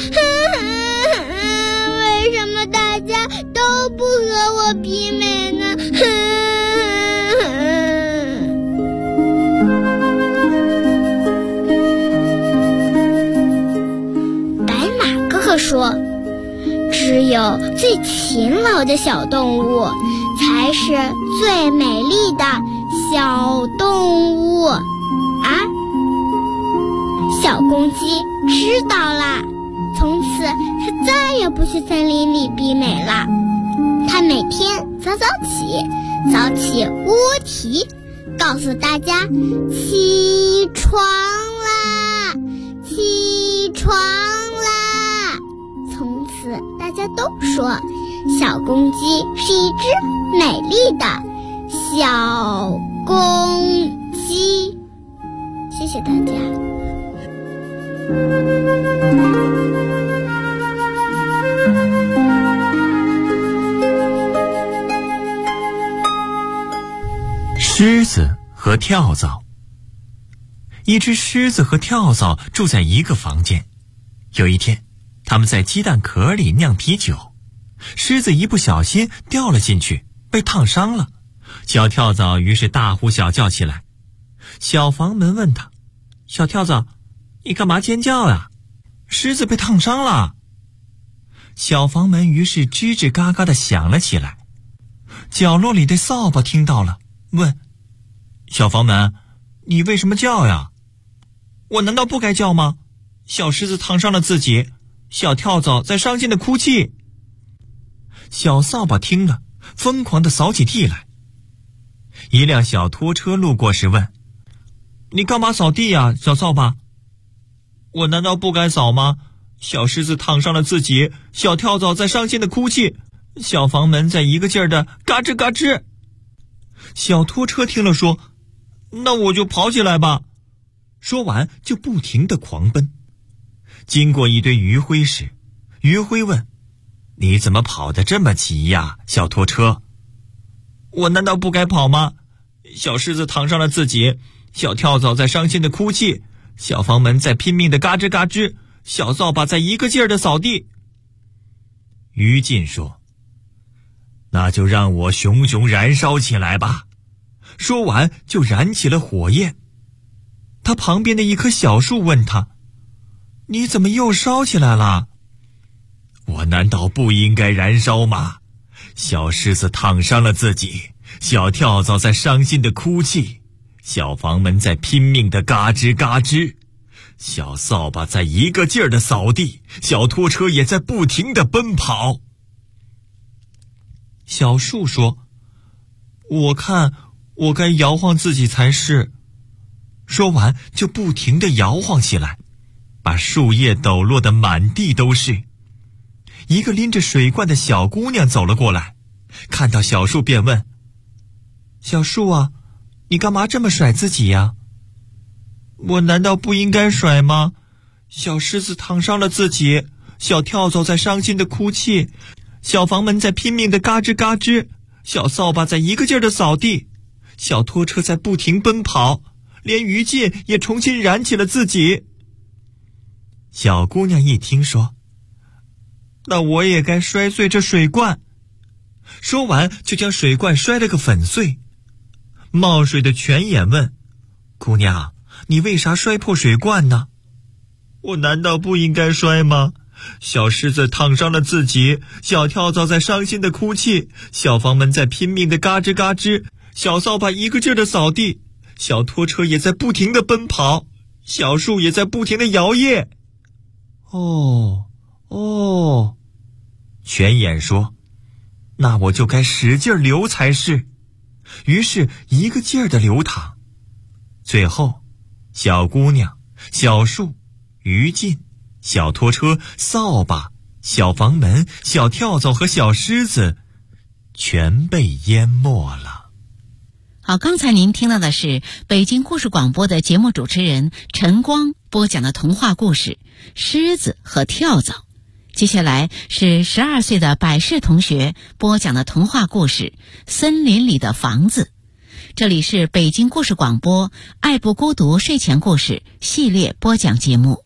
我比美呢？白马哥哥说，只有最勤劳的小动物才是最美丽的小动物啊！小公鸡知道啦，从此它再也不去森林里比美了。它每天早起乌啼，告诉大家起床啦，起床啦。从此大家都说小公鸡是一只美丽的小公鸡。谢谢大家。 狮子和跳蚤。一只狮子和跳蚤住在一个房间。有一天，他们在鸡蛋壳里酿啤酒，狮子一不小心掉了进去，被烫伤了。小跳蚤于是大呼小叫起来。小房门问他：小跳蚤，你干嘛尖叫呀？狮子被烫伤了。小房门于是吱吱嘎嘎地响了起来。角落里的扫把听到了，问：小房门，你为什么叫呀？我难道不该叫吗？小狮子烫伤了自己，小跳蚤在伤心地哭泣。小扫把听了，疯狂地扫起地来。一辆小拖车路过时问：你干嘛扫地呀，小扫把？我难道不该扫吗？小狮子烫伤了自己，小跳蚤在伤心地哭泣，小房门在一个劲儿的嘎吱嘎吱。小拖车听了说：那我就跑起来吧。说完就不停地狂奔。经过一堆余灰时，余灰问：你怎么跑得这么急呀，小拖车？我难道不该跑吗？小狮子烫伤了自己，小跳蚤在伤心地哭泣，小房门在拼命地嘎吱嘎吱，小扫把在一个劲儿地扫地。于禁说：那就让我熊熊燃烧起来吧。说完就燃起了火焰。他旁边的一棵小树问他：你怎么又烧起来了？我难道不应该燃烧吗？小狮子烫伤了自己，小跳蚤在伤心地哭泣，小房门在拼命地嘎吱嘎吱，小扫把在一个劲儿地扫地，小拖车也在不停地奔跑。小树说：我看我该摇晃自己才是。说完就不停地摇晃起来，把树叶抖落得满地都是。一个拎着水罐的小姑娘走了过来，看到小树便问：小树啊，你干嘛这么甩自己呀？我难道不应该甩吗？小狮子烫伤了自己，小跳蚤在伤心地哭泣，小房门在拼命地嘎吱嘎吱，小扫把在一个劲儿地扫地，小拖车在不停奔跑，连于禁也重新燃起了自己。小姑娘一听说：那我也该摔碎这水罐。说完就将水罐摔了个粉碎。冒水的泉眼问：姑娘，你为啥摔破水罐呢？我难道不应该摔吗？小狮子烫伤了自己，小跳蚤在伤心地哭泣，小房门在拼命地嘎吱嘎吱，小扫把一个劲儿地扫地，小拖车也在不停地奔跑，小树也在不停地摇曳。哦，泉眼说：那我就该使劲流才是。于是一个劲儿地流淌。最后，小姑娘、小树、于禁、小拖车、扫把、小房门、小跳蚤和小狮子全被淹没了。 好，刚才您听到的是北京故事广播的节目主持人陈光播讲的童话故事《狮子和跳蚤》。接下来是12岁的百世同学播讲的童话故事《森林里的房子》。这里是北京故事广播爱不孤独睡前故事系列播讲节目。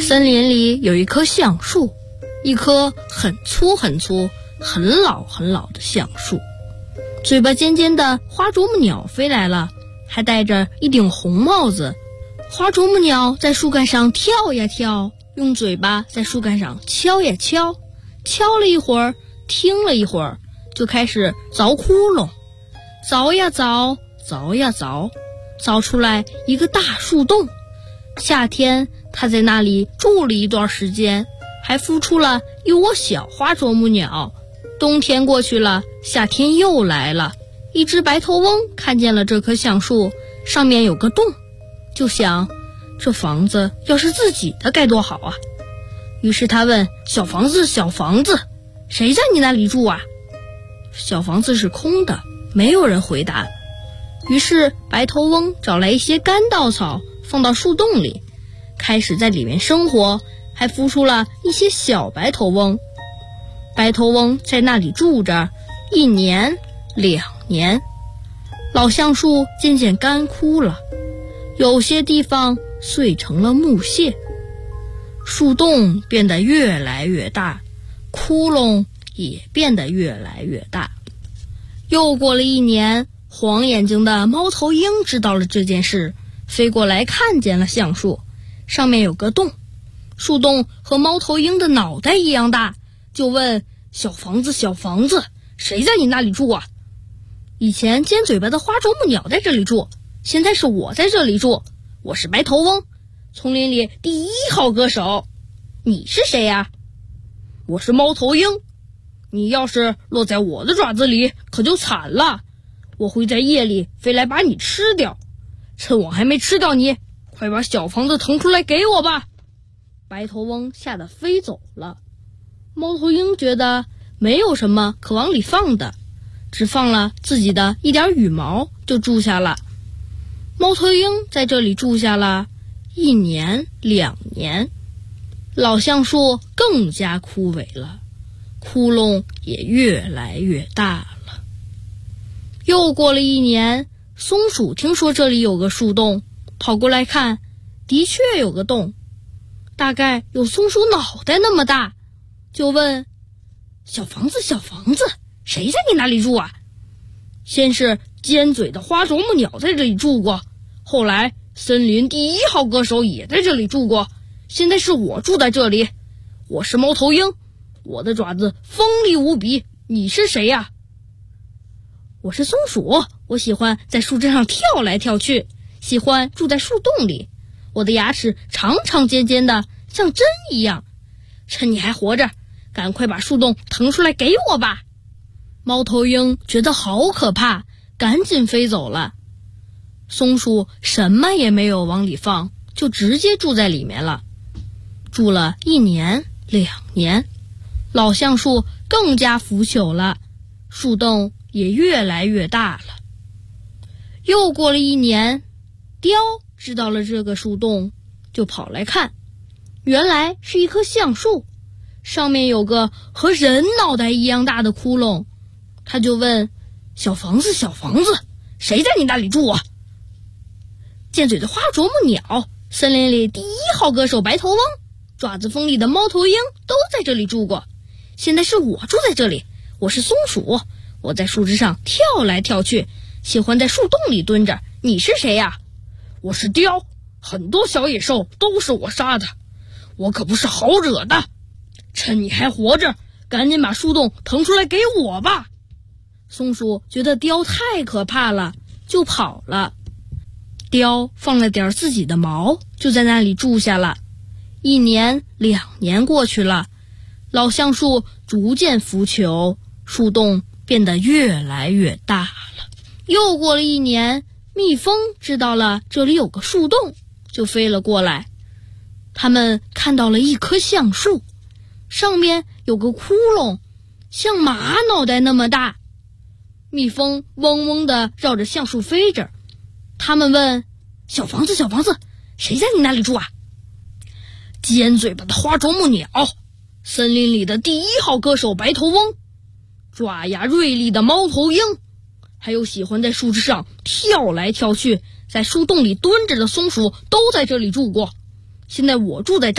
森林里有一棵橡树，一棵很粗很粗、很老很老的橡树。嘴巴尖尖的花啄木鸟飞来了，还戴着一顶红帽子。花啄木鸟在树干上跳呀跳，用嘴巴在树干上敲呀敲，敲了一会儿，听了一会儿，就开始凿窟窿，凿呀凿，凿呀凿，凿出来一个大树洞。夏天它在那里住了一段时间，还孵出了一窝小花啄木鸟。冬天过去了，夏天又来了。一只白头翁看见了这棵橡树，上面有个洞，就想这房子要是自己的该多好啊。于是他问小房子，小房子，谁在你那里住啊？小房子是空的，没有人回答。于是白头翁找来一些干稻草，放到树洞里，开始在里面生活，还孵出了一些小白头翁。白头翁在那里住着1年2年，老橡树渐渐干枯了，有些地方碎成了木屑，树洞变得越来越大，窟窿也变得越来越大。又过了1年，黄眼睛的猫头鹰知道了这件事，飞过来看见了橡树，上面有个洞，树洞和猫头鹰的脑袋一样大，就问小房子，小房子，谁在你那里住啊？以前尖嘴巴的花啄木鸟在这里住，现在是我在这里住，我是白头翁，丛林里第1号歌手。你是谁呀？我是猫头鹰，你要是落在我的爪子里可就惨了，我会在夜里飞来把你吃掉，趁我还没吃掉你，快把小房子腾出来给我吧。白头翁吓得飞走了。猫头鹰觉得没有什么可往里放的，只放了自己的一点羽毛就住下了。猫头鹰在这里住下了1年2年，老橡树更加枯萎了，窟窿也越来越大了。又过了1年，松鼠听说这里有个树洞，跑过来看，的确有个洞，大概有松鼠脑袋那么大，就问小房子，小房子，谁在你那里住啊？先是尖嘴的花啄木鸟在这里住过，后来森林第1号歌手也在这里住过，现在是我住在这里，我是猫头鹰，我的爪子锋利无比，你是谁呀？我是松鼠，我喜欢在树枝上跳来跳去，喜欢住在树洞里，我的牙齿长长尖尖的，像针一样，趁你还活着，赶快把树洞腾出来给我吧。猫头鹰觉得好可怕，赶紧飞走了。松鼠什么也没有往里放，就直接住在里面了。住了1年2年，老橡树更加腐朽了，树洞也越来越大了。又过了1年，雕知道了这个树洞，就跑来看，原来是一棵橡树，上面有个和人脑袋一样大的窟窿。他就问小房子，小房子，谁在你那里住啊？尖嘴的花啄木鸟，森林里第1号歌手白头翁，爪子锋利的猫头鹰都在这里住过，现在是我住在这里，我是松鼠，我在树枝上跳来跳去，喜欢在树洞里蹲着，你是谁呀？我是雕，很多小野兽都是我杀的，我可不是好惹的，趁你还活着，赶紧把树洞腾出来给我吧。松鼠觉得雕太可怕了，就跑了。雕放了点自己的毛，就在那里住下了。1年2年过去了，老橡树逐渐腐朽，树洞变得越来越大了。又过了1年，蜜蜂知道了这里有个树洞，就飞了过来。他们看到了一棵橡树，上面有个窟窿，像马脑袋那么大。蜜蜂嗡嗡地绕着橡树飞着，他们问小房子，小房子，谁在你那里住啊？尖嘴巴的花啄木鸟，森林里的第1号歌手白头翁，爪牙锐利的猫头鹰，还有喜欢在树枝上跳来跳去，在树洞里蹲着的松鼠都在这里住过。现在我住在这儿，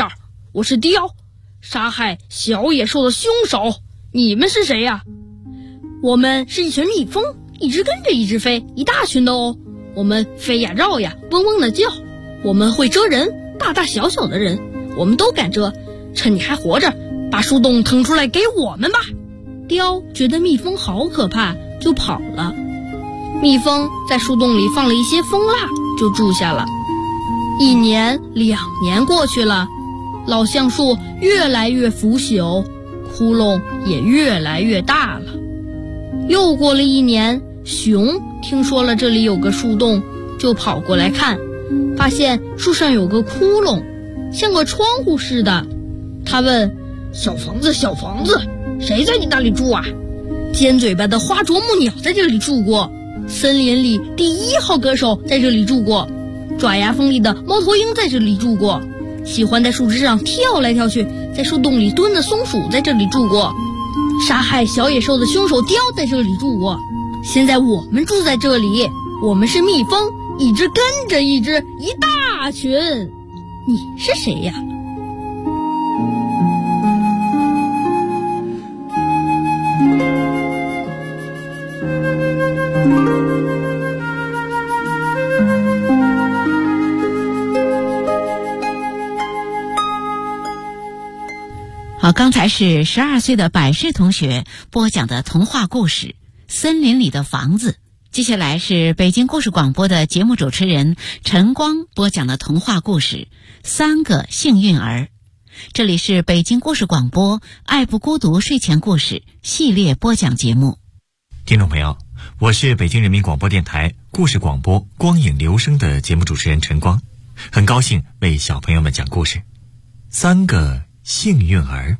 我是雕，杀害小野兽的凶手。你们是谁呀？我们是一群蜜蜂，一只跟着一只飞，一大群的哦。我们飞呀绕呀，嗡嗡的叫。我们会蛰人，大大小小的人，我们都敢蛰。趁你还活着，把树洞腾出来给我们吧。雕觉得蜜蜂好可怕，就跑了。蜜蜂在树洞里放了一些蜂蜡，就住下了。1年2年过去了，老橡树越来越腐朽，窟窿也越来越大了。又过了1年，熊听说了这里有个树洞，就跑过来看，发现树上有个窟窿，像个窗户似的。他问：小房子，小房子，谁在你那里住啊？尖嘴巴的花啄木鸟在这里住过，森林里第1号歌手在这里住过，爪牙锋利的猫头鹰在这里住过，喜欢在树枝上跳来跳去，在树洞里蹲的松鼠在这里住过，杀害小野兽的凶手雕在这里住过。现在我们住在这里，我们是蜜蜂，一只跟着一只，一大群。你是谁呀？ 好，刚才是12岁的百世同学播讲的童话故事《森林里的房子》。接下来是北京故事广播的节目主持人陈光播讲的童话故事《3个幸运儿》。这里是北京故事广播爱不孤独睡前故事系列播讲节目。 听众朋友，我是北京人民广播电台故事广播光影留声的节目主持人陈光，很高兴为小朋友们讲故事。3个幸运儿。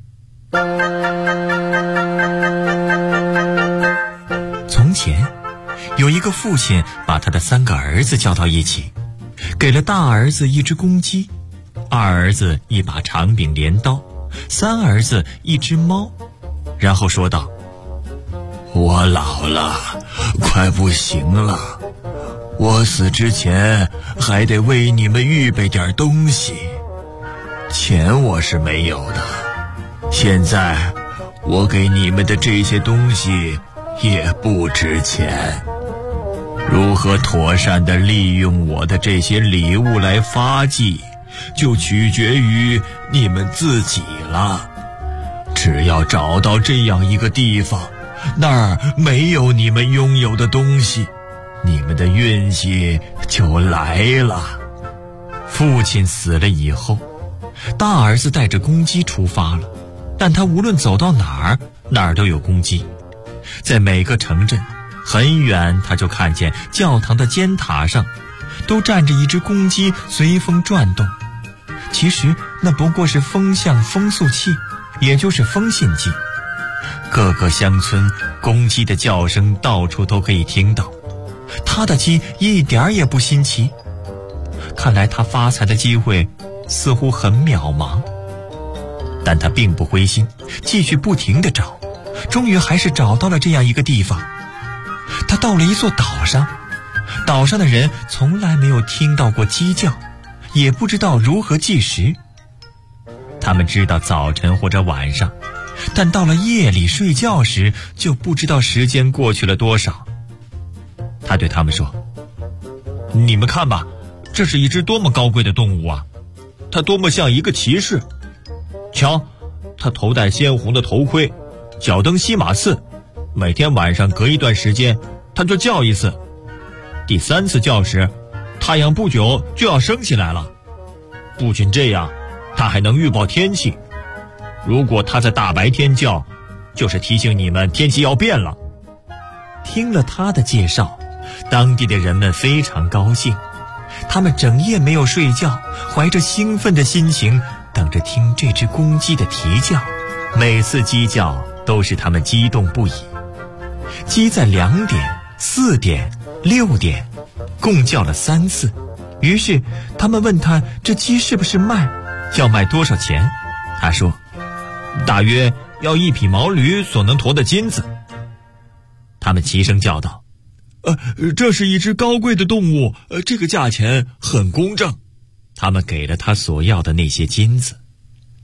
从前有一个父亲把他的3个儿子叫到一起，给了大儿子一只公鸡，二儿子一把长柄镰刀，三儿子一只猫，然后说道：我老了，快不行了，我死之前还得为你们预备点东西。钱我是没有的，现在我给你们的这些东西也不值钱。如何妥善地利用我的这些礼物来发迹，就取决于你们自己了。只要找到这样一个地方，那儿没有你们拥有的东西，你们的运气就来了。父亲死了以后，大儿子带着公鸡出发了，但他无论走到哪儿，哪儿都有公鸡。在每个城镇，很远他就看见教堂的尖塔上都站着一只公鸡，随风转动。其实那不过是风向风速器，也就是风信机。各个乡村公鸡的叫声到处都可以听到，他的鸡一点儿也不新奇。看来他发财的机会似乎很渺茫，但他并不灰心，继续不停地找，终于还是找到了这样一个地方。他到了一座岛上，岛上的人从来没有听到过鸡叫，也不知道如何计时。他们知道早晨或者晚上，但到了夜里睡觉时，就不知道时间过去了多少。他对他们说：你们看吧，这是一只多么高贵的动物啊，它多么像一个骑士。瞧，它头戴鲜红的头盔，脚蹬西马刺，每天晚上隔一段时间它就叫一次，第3次叫时，太阳不久就要升起来了。不仅这样，它还能预报天气，如果它在大白天叫，就是提醒你们天气要变了。听了他的介绍，当地的人们非常高兴，他们整夜没有睡觉，怀着兴奋的心情等着听这只公鸡的啼叫。每次鸡叫都使他们激动不已。鸡在2点、4点、6点共叫了3次，于是他们问他这鸡是不是卖，要卖多少钱。他说：大约要1匹毛驴所能驮的金子。他们齐声叫道：这是一只高贵的动物，这个价钱很公正。他们给了他所要的那些金子。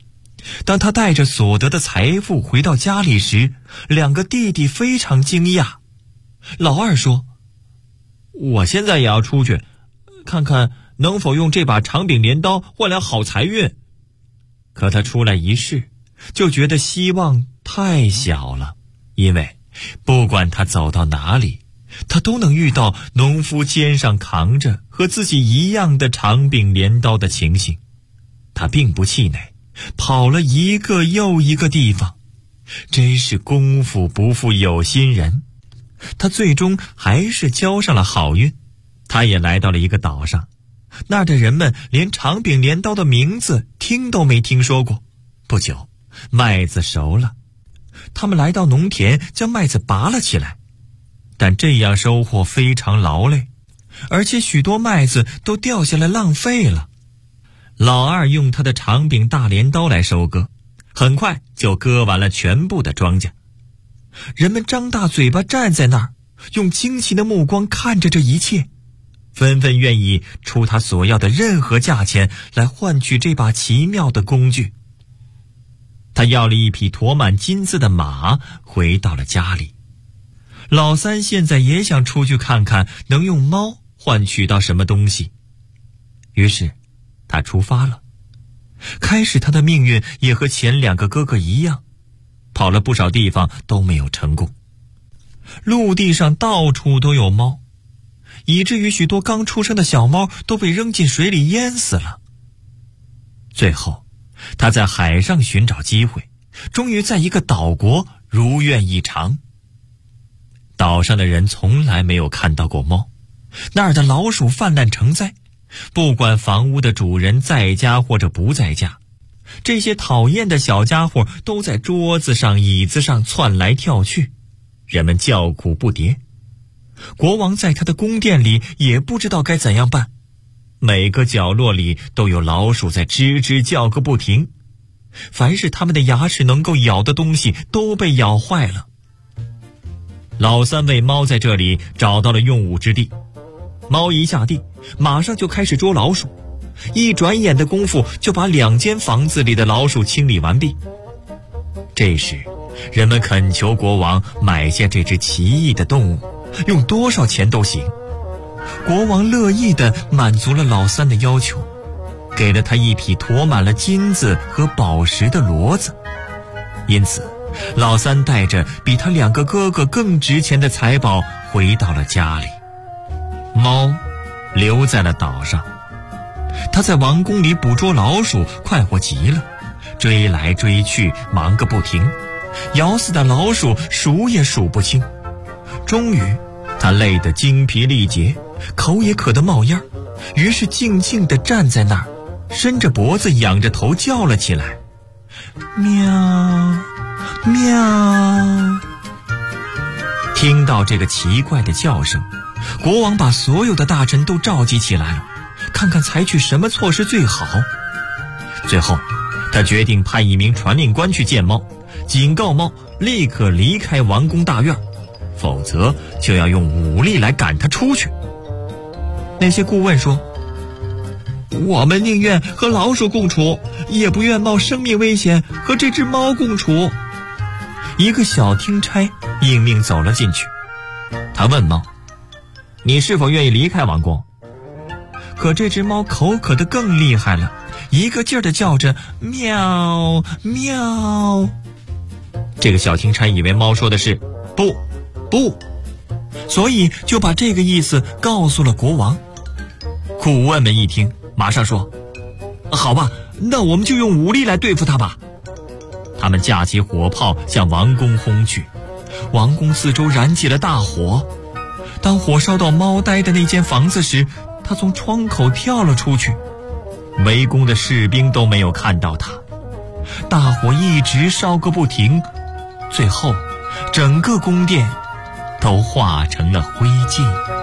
当他带着所得的财富回到家里时，两个弟弟非常惊讶。老二说：“我现在也要出去，看看能否用这把长柄镰刀换来好财运。”可他出来一试，就觉得希望太小了，因为不管他走到哪里，他都能遇到农夫肩上扛着和自己一样的长柄镰刀的情形。他并不气馁，跑了一个又一个地方，真是功夫不负有心人。他最终还是交上了好运。他也来到了一个岛上，那儿的人们连长柄镰刀的名字听都没听说过。不久，麦子熟了，他们来到农田，将麦子拔了起来。但这样收获非常劳累，而且许多麦子都掉下来浪费了。老二用他的长柄大镰刀来收割，很快就割完了全部的庄稼。人们张大嘴巴站在那儿，用惊奇的目光看着这一切，纷纷愿意出他所要的任何价钱来换取这把奇妙的工具。他要了一匹驮满金子的马，回到了家里。老三现在也想出去看看能用猫换取到什么东西，于是他出发了。开始他的命运也和前两个哥哥一样，跑了不少地方都没有成功。陆地上到处都有猫，以至于许多刚出生的小猫都被扔进水里淹死了。最后他在海上寻找机会，终于在一个岛国如愿以偿。岛上的人从来没有看到过猫，那儿的老鼠泛滥成灾，不管房屋的主人在家或者不在家，这些讨厌的小家伙都在桌子上椅子上窜来跳去，人们叫苦不迭。国王在他的宫殿里也不知道该怎样办，每个角落里都有老鼠在吱吱叫个不停，凡是他们的牙齿能够咬的东西都被咬坏了。老三为猫在这里找到了用武之地，猫一下地，马上就开始捉老鼠，一转眼的功夫就把2间房子里的老鼠清理完毕。这时，人们恳求国王买下这只奇异的动物，用多少钱都行。国王乐意地满足了老三的要求，给了他一匹驮满了金子和宝石的骡子。因此，老三带着比他2个哥哥更值钱的财宝回到了家里。猫留在了岛上，他在王宫里捕捉老鼠，快活极了，追来追去，忙个不停，咬死的老鼠数也数不清。终于他累得精疲力竭，口也渴得冒烟，于是静静地站在那儿，伸着脖子仰着头叫了起来：喵喵！听到这个奇怪的叫声，国王把所有的大臣都召集起来了，看看采取什么措施最好。最后他决定派一名传令官去见猫，警告猫立刻离开王宫大院，否则就要用武力来赶他出去。那些顾问说：我们宁愿和老鼠共处，也不愿冒生命危险和这只猫共处。一个小听差应命走了进去，他问猫：你是否愿意离开王宫？可这只猫口渴得更厉害了，一个劲儿地叫着喵喵。这个小听差以为猫说的是不不，所以就把这个意思告诉了国王。顾问们一听，马上说：好吧，那我们就用武力来对付他吧。他们架起火炮向王宫轰去，王宫四周燃起了大火。当火烧到猫呆的那间房子时，他从窗口跳了出去，围攻的士兵都没有看到他。大火一直烧个不停，最后整个宫殿都化成了灰烬。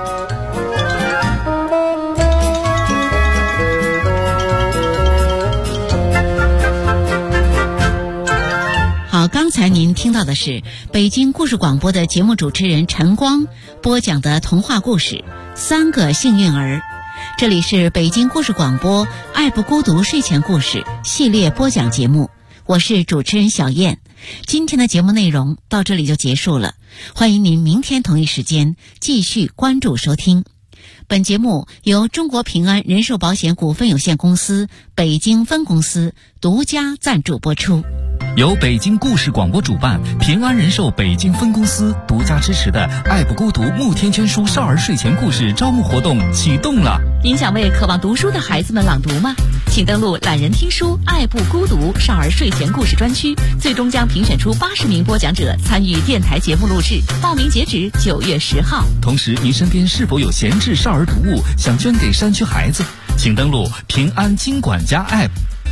好，刚才您听到的是北京故事广播的节目主持人陈光播讲的童话故事《3个幸运儿》。这里是北京故事广播爱不孤独睡前故事系列播讲节目， 我是主持人小燕。今天的节目内容到这里就结束了，欢迎您明天同一时间继续关注收听。本节目由中国平安人寿保险股份有限公司北京分公司独家赞助播出。 由北京故事广播主办，平安人寿北京分公司独家支持的爱不孤独慕天圈书少儿睡前故事招募活动启动了。 您想为渴望读书的孩子们朗读吗？请登录懒人听书爱不孤独少儿睡前故事专区，最终将评选出80名播讲者参与电台节目录制，报名截止9月10号。 同时，您身边是否有闲置少儿读物想捐给山区孩子？请登录平安金管家 App。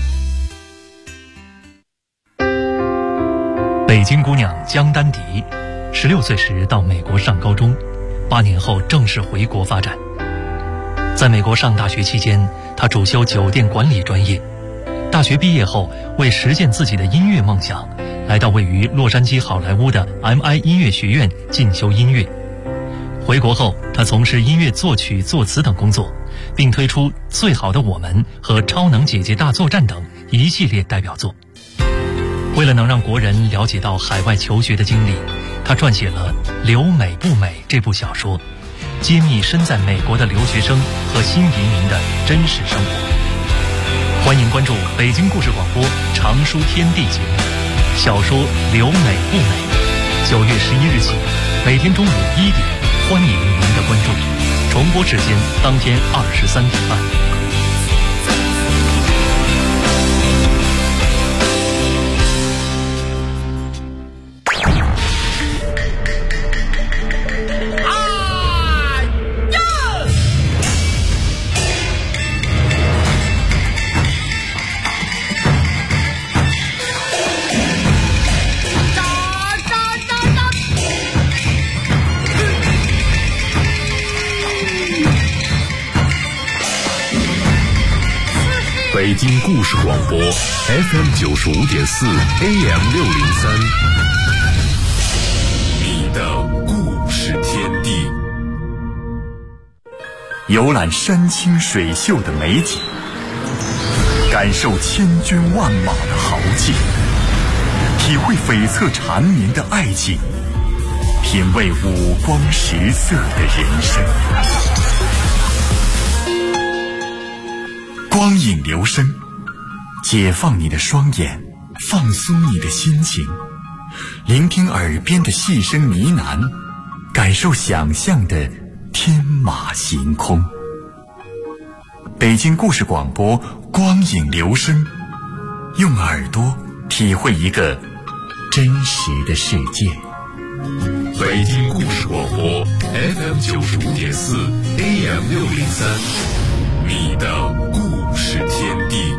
北京姑娘江丹迪，16岁时到美国上高中，8年后正式回国发展。在美国上大学期间，她主修酒店管理专业。大学毕业后，为实现自己的音乐梦想，来到位于洛杉矶好莱坞的 MI 音乐学院进修音乐。回国后，她从事音乐作曲、作词等工作，并推出《最好的我们》和《超能姐姐大作战》等一系列代表作。为了能让国人了解到海外求学的经历，他撰写了《留美不美》这部小说，揭秘身在美国的留学生和新移民的真实生活。欢迎关注北京故事广播常书天地节目，小说《留美不美》，9月11日起，每天中午1点，欢迎您的关注。重播时间当天23点半。 北京故事广播 FM 95.4 AM 603，你的故事天地。游览山清水秀的美景，感受千军万马的豪气，体会悱恻缠绵的爱情，品味五光十色的人生。光影留声，解放你的双眼，放松你的心情，聆听耳边的细声呢喃，感受想象的天马行空。北京故事广播光影留声，用耳朵体会一个真实的世界。北京故事广播 FM 95.4 AM 603，你的故事天地。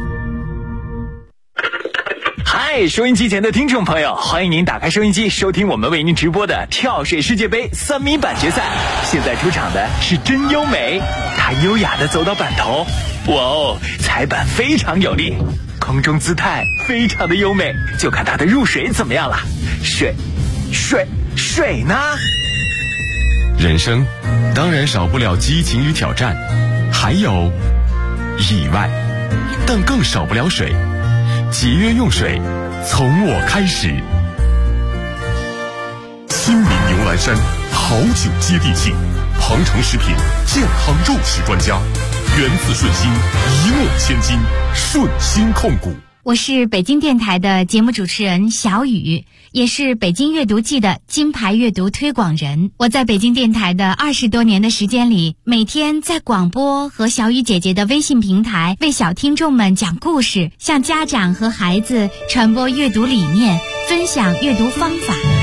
嗨，收音机前的听众朋友，欢迎您打开收音机，收听我们为您直播的跳水世界杯3米板决赛。现在出场的是真优美，她优雅地走到板头，哇哦，踩板非常有力，空中姿态非常的优美，就看她的入水怎么样了。水呢？ 人生当然少不了激情与挑战，还有意外，但更少不了水。节约用水，从我开始。新民牛栏山好酒接地气，鹏程食品健康肉食专家，源自顺心，一诺千金，顺心控股。 我是北京电台的节目主持人小雨，也是北京阅读季的金牌阅读推广人。我在北京电台的20多年的时间里，每天在广播和小雨姐姐的微信平台为小听众们讲故事，向家长和孩子传播阅读理念，分享阅读方法。